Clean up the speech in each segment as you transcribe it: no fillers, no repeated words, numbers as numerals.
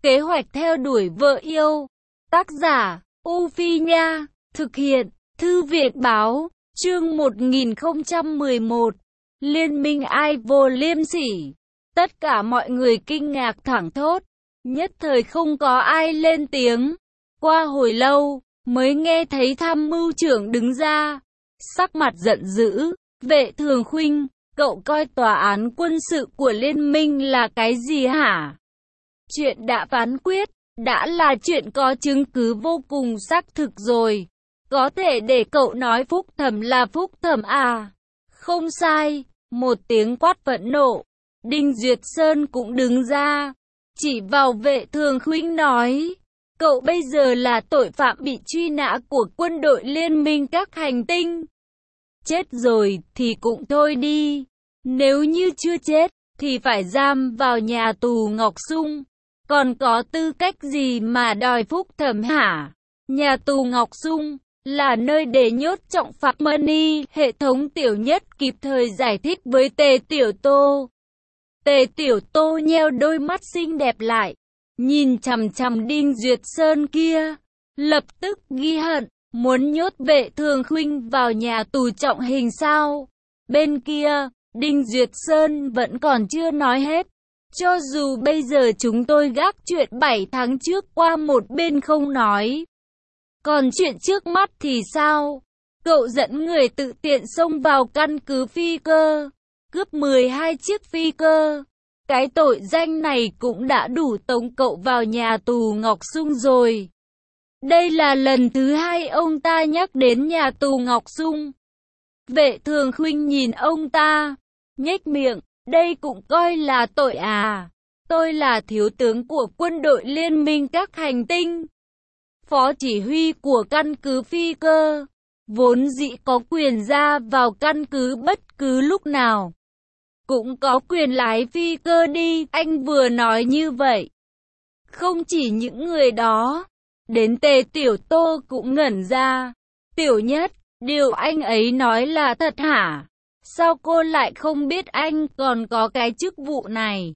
Kế hoạch theo đuổi vợ yêu. Tác giả, U Phi Nha. Thực hiện, Thư viện Báo. Chương 1011. Liên minh ai vô liêm sỉ. Tất cả mọi người kinh ngạc thảng thốt. Nhất thời không có ai lên tiếng. Qua hồi lâu, mới nghe thấy tham mưu trưởng đứng ra. Sắc mặt giận dữ. Vệ Thường Khuynh, cậu coi tòa án quân sự của liên minh là cái gì hả? Chuyện đã phán quyết, đã là chuyện có chứng cứ vô cùng xác thực rồi. Có thể để cậu nói phúc thẩm là phúc thẩm à? Không sai, một tiếng quát phẫn nộ. Đinh Duyệt Sơn cũng đứng ra, chỉ vào Vệ Thường Khuynh nói. Cậu bây giờ là tội phạm bị truy nã của quân đội liên minh các hành tinh. Chết rồi thì cũng thôi đi. Nếu như chưa chết, thì phải giam vào nhà tù Ngọc Dung. Còn có tư cách gì mà đòi phúc thẩm hả? Nhà tù Ngọc Dung là nơi để nhốt trọng phạm Mani. Hệ thống Tiểu Nhất kịp thời giải thích với Tề Tiểu Tô. Tề Tiểu Tô nheo đôi mắt xinh đẹp lại, nhìn chằm chằm Đinh Duyệt Sơn kia, lập tức ghi hận, muốn nhốt Vệ Thường Khuynh vào nhà tù trọng hình sao? Bên kia, Đinh Duyệt Sơn vẫn còn chưa nói hết. Cho dù bây giờ chúng tôi gác chuyện 7 tháng trước qua một bên không nói, còn chuyện trước mắt thì sao? Cậu dẫn người tự tiện xông vào căn cứ phi cơ, cướp 12 chiếc phi cơ. Cái tội danh này cũng đã đủ tống cậu vào nhà tù Ngọc Dung rồi. Đây là lần thứ hai ông ta nhắc đến nhà tù Ngọc Dung. Vệ Thường Khuynh nhìn ông ta, nhếch miệng, đây cũng coi là tội à? Tôi là thiếu tướng của quân đội liên minh các hành tinh, phó chỉ huy của căn cứ phi cơ, vốn dĩ có quyền ra vào căn cứ bất cứ lúc nào, cũng có quyền lái phi cơ đi. Anh vừa nói như vậy, không chỉ những người đó, đến Tề Tiểu Tô cũng ngẩn ra. Tiểu Nhất, điều anh ấy nói là thật hả? Sao cô lại không biết anh còn có cái chức vụ này,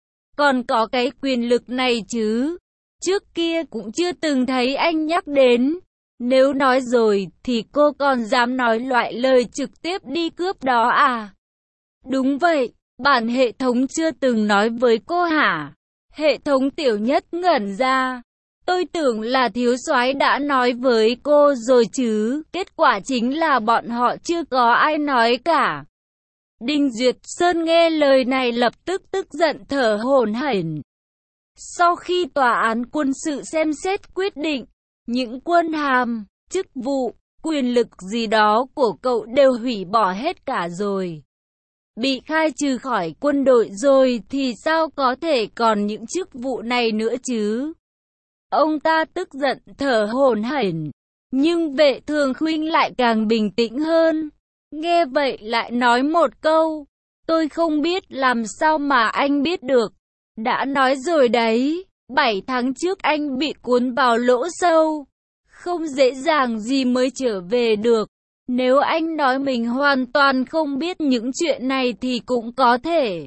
còn có cái quyền lực này chứ? Trước kia cũng chưa từng thấy anh nhắc đến. Nếu nói rồi thì cô còn dám nói loại lời trực tiếp đi cướp đó à? Đúng vậy, bản hệ thống chưa từng nói với cô hả? Hệ thống Tiểu Nhất ngẩn ra. Tôi tưởng là thiếu soái đã nói với cô rồi chứ. Kết quả chính là bọn họ chưa có ai nói cả. Đinh Duyệt Sơn nghe lời này lập tức tức giận thở hổn hển. Sau khi tòa án quân sự xem xét quyết định, những quân hàm, chức vụ, quyền lực gì đó của cậu đều hủy bỏ hết cả rồi. Bị khai trừ khỏi quân đội rồi thì sao có thể còn những chức vụ này nữa chứ? Ông ta tức giận thở hổn hển, nhưng Vệ Thường Khuynh lại càng bình tĩnh hơn. Nghe vậy lại nói một câu, tôi không biết. Làm sao mà anh biết được? Đã nói rồi đấy, 7 tháng trước anh bị cuốn vào lỗ sâu, không dễ dàng gì mới trở về được. Nếu anh nói mình hoàn toàn không biết những chuyện này thì cũng có thể.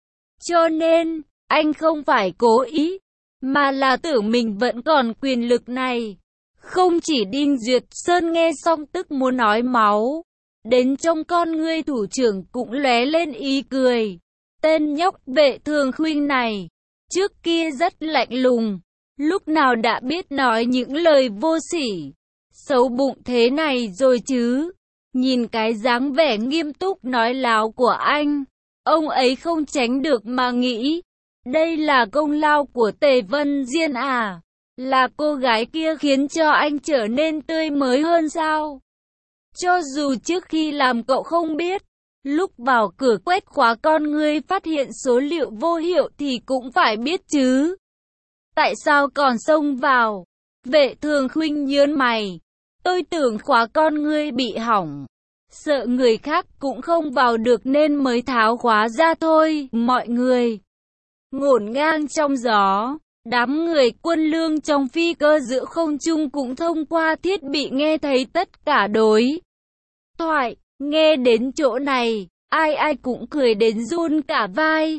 Cho nên, anh không phải cố ý, mà là tưởng mình vẫn còn quyền lực này. Không chỉ Đinh Duyệt Sơn nghe xong tức muốn nói máu, đến trong con ngươi thủ trưởng cũng lóe lên ý cười. Tên nhóc Vệ Thường Khuynh này, trước kia rất lạnh lùng, lúc nào đã biết nói những lời vô sỉ, xấu bụng thế này rồi chứ? Nhìn cái dáng vẻ nghiêm túc nói láo của anh, ông ấy không tránh được mà nghĩ, đây là công lao của Tề Vân Diên à? Là cô gái kia khiến cho anh trở nên tươi mới hơn sao? Cho dù trước khi làm cậu không biết, lúc vào cửa quét khóa con ngươi phát hiện số liệu vô hiệu thì cũng phải biết chứ. Tại sao còn xông vào? Vệ Thường Khuynh nhớn mày. Tôi tưởng khóa con ngươi bị hỏng, sợ người khác cũng không vào được nên mới tháo khóa ra thôi. Mọi người ngổn ngang trong gió. Đám người quân lương trong phi cơ giữa không trung cũng thông qua thiết bị nghe thấy tất cả đối thoại. Nghe đến chỗ này, ai ai cũng cười đến run cả vai.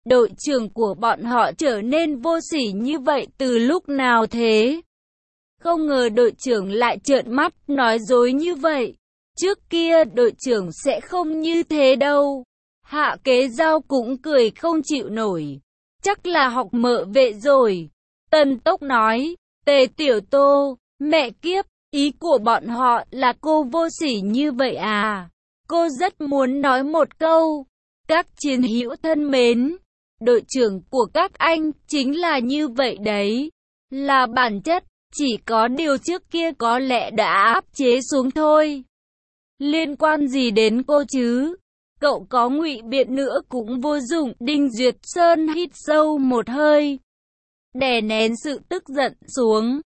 đội trưởng của bọn họ trở nên vô sỉ như vậy từ lúc nào thế? Không ngờ đội trưởng lại trợn mắt nói dối như vậy. Trước kia đội trưởng sẽ không như thế đâu. Hạ Kế Giao cũng cười không chịu nổi. Chắc là học mợ vệ rồi. Tần Tốc nói, Tề Tiểu Tô, mẹ kiếp, ý của bọn họ là cô vô sỉ như vậy à? Cô rất muốn nói một câu. Các chiến hữu thân mến, đội trưởng của các anh chính là như vậy đấy. Là bản chất, chỉ có điều trước kia có lẽ đã áp chế xuống thôi. Liên quan gì đến cô chứ? Cậu có ngụy biện nữa cũng vô dụng. Đinh Duyệt Sơn hít sâu một hơi, đè nén sự tức giận xuống.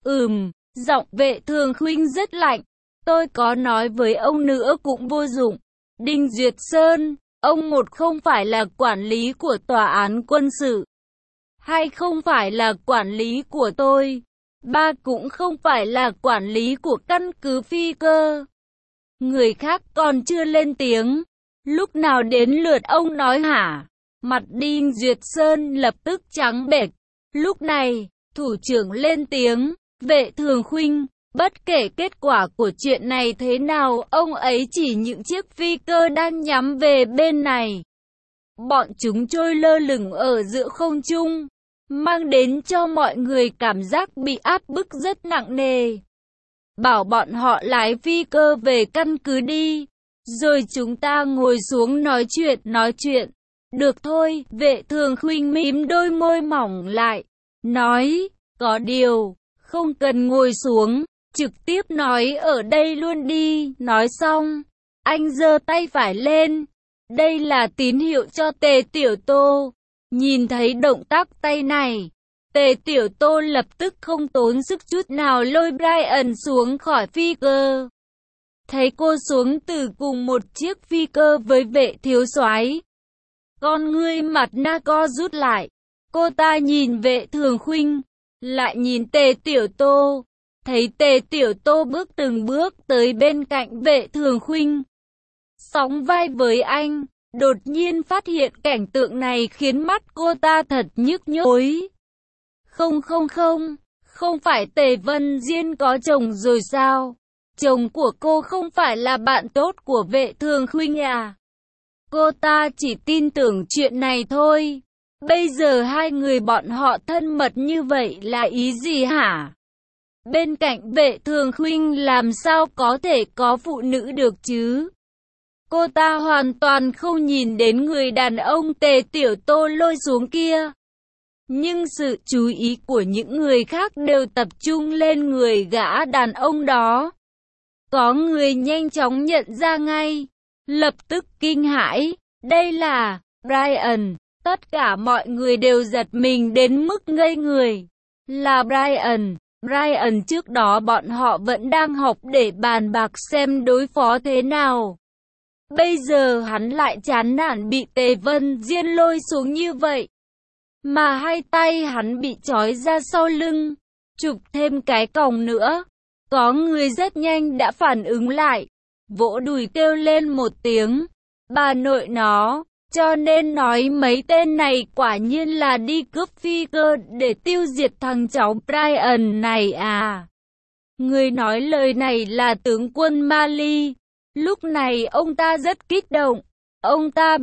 Giọng Vệ Thường Khuynh rất lạnh. Tôi có nói với ông nữa cũng vô dụng. Đinh Duyệt Sơn, ông một không phải là quản lý của tòa án quân sự, hai không phải là quản lý của tôi, ba cũng không phải là quản lý của căn cứ Phi Cơ. Người khác còn chưa lên tiếng, lúc nào đến lượt ông nói hả? Mặt Đinh Duyệt Sơn lập tức trắng bệch. Lúc này, thủ trưởng lên tiếng, Vệ Thường Khuynh, bất kể kết quả của chuyện này thế nào, ông ấy chỉ những chiếc phi cơ đang nhắm về bên này. Bọn chúng trôi lơ lửng ở giữa không trung, mang đến cho mọi người cảm giác bị áp bức rất nặng nề. Bảo bọn họ lái phi cơ về căn cứ đi, rồi chúng ta ngồi xuống nói chuyện. Được thôi, Vệ Thường Khuynh mím đôi môi mỏng lại, nói, có điều, không cần ngồi xuống, trực tiếp nói ở đây luôn đi. Nói xong, anh giơ tay phải lên, đây là tín hiệu cho Tề Tiểu Tô. Nhìn thấy động tác tay này, Tề Tiểu Tô lập tức không tốn sức chút nào lôi Brian xuống khỏi phi cơ. Thấy cô xuống từ cùng một chiếc phi cơ với Vệ thiếu soái, con ngươi mặt na co rút lại. Cô ta nhìn Vệ Thường Khuynh, lại nhìn Tề Tiểu Tô, thấy Tề Tiểu Tô bước từng bước tới bên cạnh Vệ Thường Khuynh, sóng vai với anh. Đột nhiên phát hiện cảnh tượng này khiến mắt cô ta thật nhức nhối. Không phải Tề Vân Diên có chồng rồi sao? Chồng của cô không phải là bạn tốt của Vệ Thường Khuynh à? Cô ta chỉ tin tưởng chuyện này thôi. Bây giờ hai người bọn họ thân mật như vậy là ý gì hả? Bên cạnh Vệ Thường Khuynh làm sao có thể có phụ nữ được chứ? Cô ta hoàn toàn không nhìn đến người đàn ông Tề Tiểu Tô lôi xuống kia. Nhưng sự chú ý của những người khác đều tập trung lên người gã đàn ông đó. Có người nhanh chóng nhận ra ngay, lập tức kinh hãi, đây là Brian. Tất cả mọi người đều giật mình đến mức ngây người. Là Brian. Brian trước đó bọn họ vẫn đang họp để bàn bạc xem đối phó thế nào. Bây giờ hắn lại chán nản bị Tề Vân Diên lôi xuống như vậy. Mà hai tay hắn bị trói ra sau lưng, chụp thêm cái còng nữa. Có người rất nhanh đã phản ứng lại, vỗ đùi kêu lên một tiếng. Bà nội nó, cho nên nói mấy tên này quả nhiên là đi cướp phi cơ để tiêu diệt thằng cháu Brian này à. Người nói lời này là tướng quân Mali. Lúc này ông ta rất kích động. Ông ta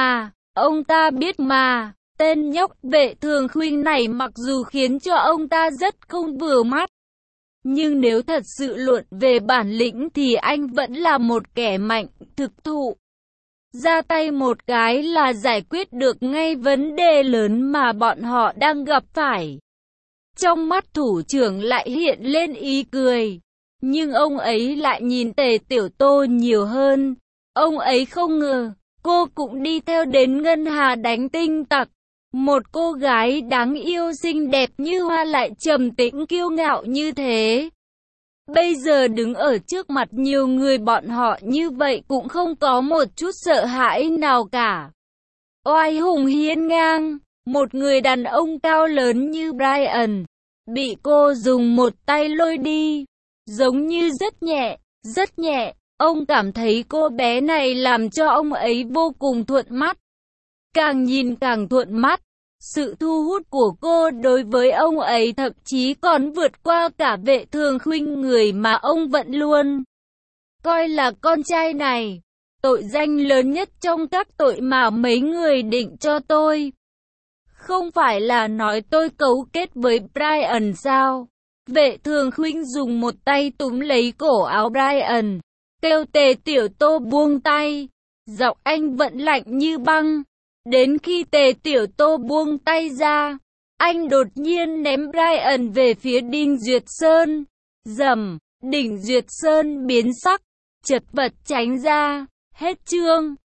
biết mà, tên nhóc Vệ Thường Khuynh này mặc dù khiến cho ông ta rất không vừa mắt, nhưng nếu thật sự luận về bản lĩnh thì anh vẫn là một kẻ mạnh, thực thụ. Ra tay một cái là giải quyết được ngay vấn đề lớn mà bọn họ đang gặp phải. Trong mắt thủ trưởng lại hiện lên ý cười. Nhưng ông ấy lại nhìn Tề Tiểu Tô nhiều hơn. Ông ấy không ngờ, cô cũng đi theo đến Ngân Hà đánh tinh tặc. Một cô gái đáng yêu xinh đẹp như hoa lại trầm tĩnh kiêu ngạo như thế. Bây giờ đứng ở trước mặt nhiều người bọn họ như vậy cũng không có một chút sợ hãi nào cả. Oai hùng hiên ngang, một người đàn ông cao lớn như Brian, bị cô dùng một tay lôi đi. Giống như rất nhẹ, ông cảm thấy cô bé này làm cho ông ấy vô cùng thuận mắt. càng nhìn càng thuận mắt. Sự thu hút của cô đối với ông ấy thậm chí còn vượt qua cả Vệ Thường Khuynh, người mà ông vẫn luôn coi là con trai này. Tội danh lớn nhất trong các tội mà mấy người định cho tôi không phải là nói tôi cấu kết với Brian sao? Vệ Thường Khuynh dùng một tay túm lấy cổ áo Brian, kêu Tề Tiểu Tô buông tay. Giọng anh vẫn lạnh như băng. Đến khi Tề Tiểu Tô buông tay ra, anh đột nhiên ném Brian về phía Đinh Duyệt Sơn. Rầm, Đinh Duyệt Sơn biến sắc, chật vật tránh ra. Hết chương.